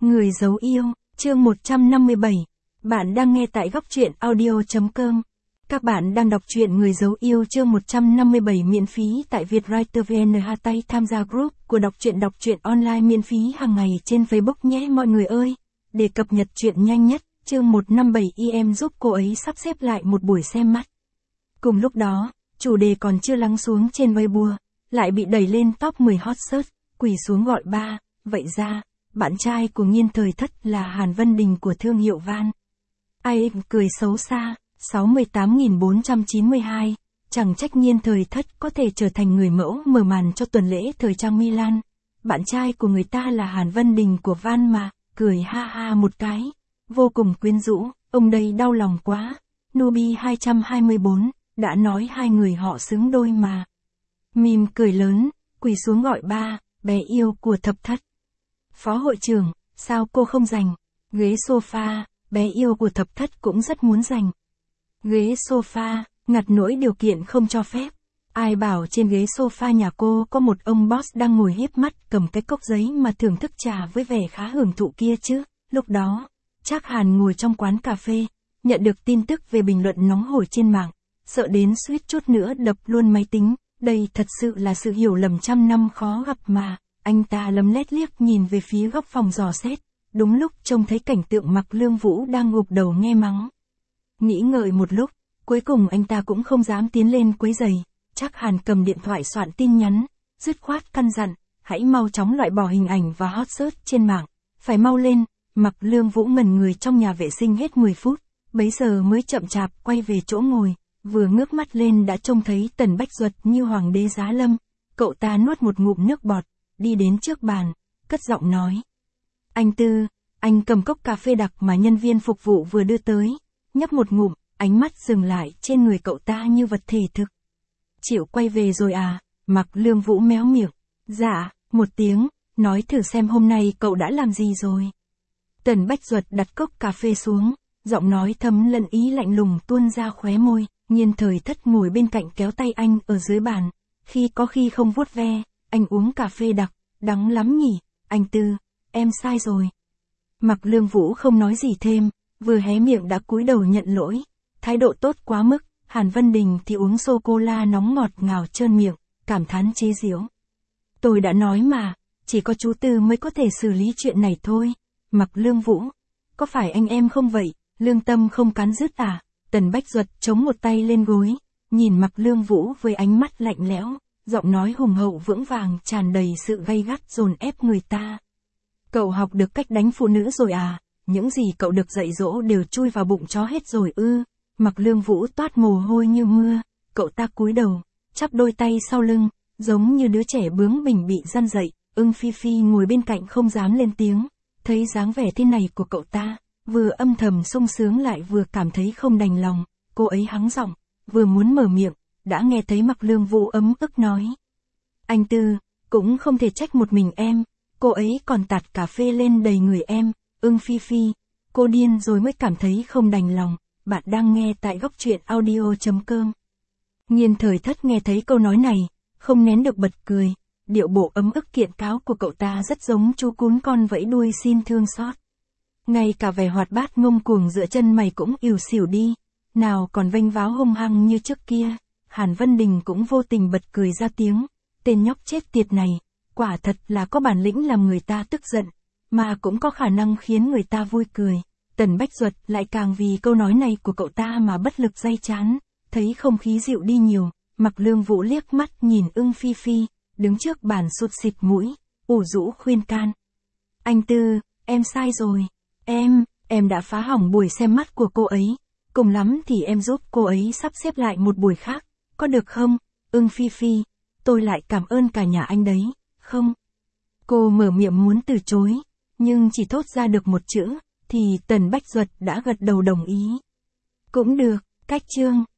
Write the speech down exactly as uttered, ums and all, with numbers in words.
Người giấu yêu, chương một trăm năm mươi bảy. Bạn đang nghe tại góc truyện audio chấm com. Các bạn đang đọc truyện Người giấu yêu chương một trăm năm mươi bảy miễn phí tại Vietwriter vê en. Tay tham gia group của đọc truyện đọc truyện online miễn phí hàng ngày trên Facebook nhé mọi người ơi. Để cập nhật truyện nhanh nhất, chương một trăm năm mươi bảy em giúp cô ấy sắp xếp lại một buổi xem mắt. Cùng lúc đó, chủ đề còn chưa lắng xuống trên Weibo, lại bị đẩy lên top mười hot search, quỳ xuống gọi ba, vậy ra, bạn trai của Nghiên Thời Thất là Hàn Vân Đình của thương hiệu Van. Ai cười xấu xa, sáu mươi tám nghìn bốn trăm chín mươi hai, chẳng trách Nghiên Thời Thất có thể trở thành người mẫu mở màn cho tuần lễ thời trang Milan. Bạn trai của người ta là Hàn Vân Đình của Van mà, cười ha ha một cái, vô cùng quyến rũ, ông đây đau lòng quá. Nubi hai trăm hai mươi bốn, đã nói hai người họ xứng đôi mà. Mìm cười lớn, quỳ xuống gọi ba, bé yêu của Thập Thất. Phó hội trưởng, sao cô không giành? Ghế sofa, bé yêu của Thập Thất cũng rất muốn giành. Ghế sofa, ngặt nỗi điều kiện không cho phép. Ai bảo trên ghế sofa nhà cô có một ông boss đang ngồi híp mắt cầm cái cốc giấy mà thưởng thức trà với vẻ khá hưởng thụ kia chứ. Lúc đó, Trác Hàn ngồi trong quán cà phê, nhận được tin tức về bình luận nóng hổi trên mạng, sợ đến suýt chút nữa đập luôn máy tính. Đây thật sự là sự hiểu lầm trăm năm khó gặp mà. Anh ta lấm lét liếc nhìn về phía góc phòng dò xét, đúng lúc trông thấy cảnh tượng Mạc Lương Vũ đang gục đầu nghe mắng. Nghĩ ngợi một lúc, cuối cùng anh ta cũng không dám tiến lên quấy giày. Trác Hàn cầm điện thoại soạn tin nhắn, dứt khoát căn dặn, hãy mau chóng loại bỏ hình ảnh và hot search trên mạng, phải mau lên. Mạc Lương Vũ ngẩn người trong nhà vệ sinh hết mười phút, bấy giờ mới chậm chạp quay về chỗ ngồi, vừa ngước mắt lên đã trông thấy Tần Bách Duật như hoàng đế giá lâm. Cậu ta nuốt một ngụm nước bọt, đi đến trước bàn, cất giọng nói. Anh Tư, anh cầm cốc cà phê đặc mà nhân viên phục vụ vừa đưa tới, nhấp một ngụm, ánh mắt dừng lại trên người cậu ta như vật thể thực. Chịu quay về rồi à? Mạc Lương Vũ méo miệng. Dạ, một tiếng, nói thử xem hôm nay cậu đã làm gì rồi. Tần Bách Duật đặt cốc cà phê xuống, giọng nói thấm lẫn ý lạnh lùng tuôn ra khóe môi. Nghiên Thời Thất ngồi bên cạnh kéo tay anh ở dưới bàn, khi có khi không vuốt ve. Anh uống cà phê đặc, đắng lắm nhỉ, anh Tư, em sai rồi. Mạc Lương Vũ không nói gì thêm, vừa hé miệng đã cúi đầu nhận lỗi, thái độ tốt quá mức. Hàn Vân Đình thì uống sô-cô-la nóng ngọt ngào trơn miệng, cảm thán chế giễu. Tôi đã nói mà, chỉ có chú Tư mới có thể xử lý chuyện này thôi. Mạc Lương Vũ, có phải anh em không vậy, lương tâm không cắn rứt à? Tần Bách Duật chống một tay lên gối, nhìn Mạc Lương Vũ với ánh mắt lạnh lẽo. Giọng nói hùng hậu vững vàng tràn đầy sự gay gắt dồn ép người ta. Cậu học được cách đánh phụ nữ rồi à? Những gì cậu được dạy dỗ đều chui vào bụng chó hết rồi ư? Mạc Lương Vũ toát mồ hôi như mưa, cậu ta cúi đầu, chắp đôi tay sau lưng, giống như đứa trẻ bướng bỉnh bị răn dậy. Ưng Phi Phi ngồi bên cạnh không dám lên tiếng, thấy dáng vẻ thế này của cậu ta, vừa âm thầm sung sướng lại vừa cảm thấy không đành lòng. Cô ấy hắng giọng, vừa muốn mở miệng, đã nghe thấy Mạc Lương Vũ ấm ức nói. Anh Tư, cũng không thể trách một mình em, cô ấy còn tạt cà phê lên đầy người em. Ưng Phi Phi, cô điên rồi mới cảm thấy không đành lòng. Bạn đang nghe tại góc truyện audio chấm com. Nghiên Thời Thất nghe thấy câu nói này, không nén được bật cười. Điệu bộ ấm ức kiện cáo của cậu ta rất giống chú cún con vẫy đuôi xin thương xót. Ngay cả vẻ hoạt bát ngông cuồng dựa chân mày cũng ỉu xỉu đi, nào còn vênh váo hung hăng như trước kia. Hàn Vân Đình cũng vô tình bật cười ra tiếng, tên nhóc chết tiệt này, quả thật là có bản lĩnh làm người ta tức giận, mà cũng có khả năng khiến người ta vui cười. Tần Bách Duật lại càng vì câu nói này của cậu ta mà bất lực day chán, thấy không khí dịu đi nhiều. Mạc Lương Vũ liếc mắt nhìn Ưng Phi Phi, đứng trước bàn sụt xịt mũi, ủ rũ khuyên can. Anh Tư, em sai rồi, em, em đã phá hỏng buổi xem mắt của cô ấy, cùng lắm thì em giúp cô ấy sắp xếp lại một buổi khác, có được không? Ưng Phi Phi, tôi lại cảm ơn cả nhà anh đấy, không? Cô mở miệng muốn từ chối, nhưng chỉ thốt ra được một chữ, thì Tần Bách Duật đã gật đầu đồng ý. Cũng được, cách chương.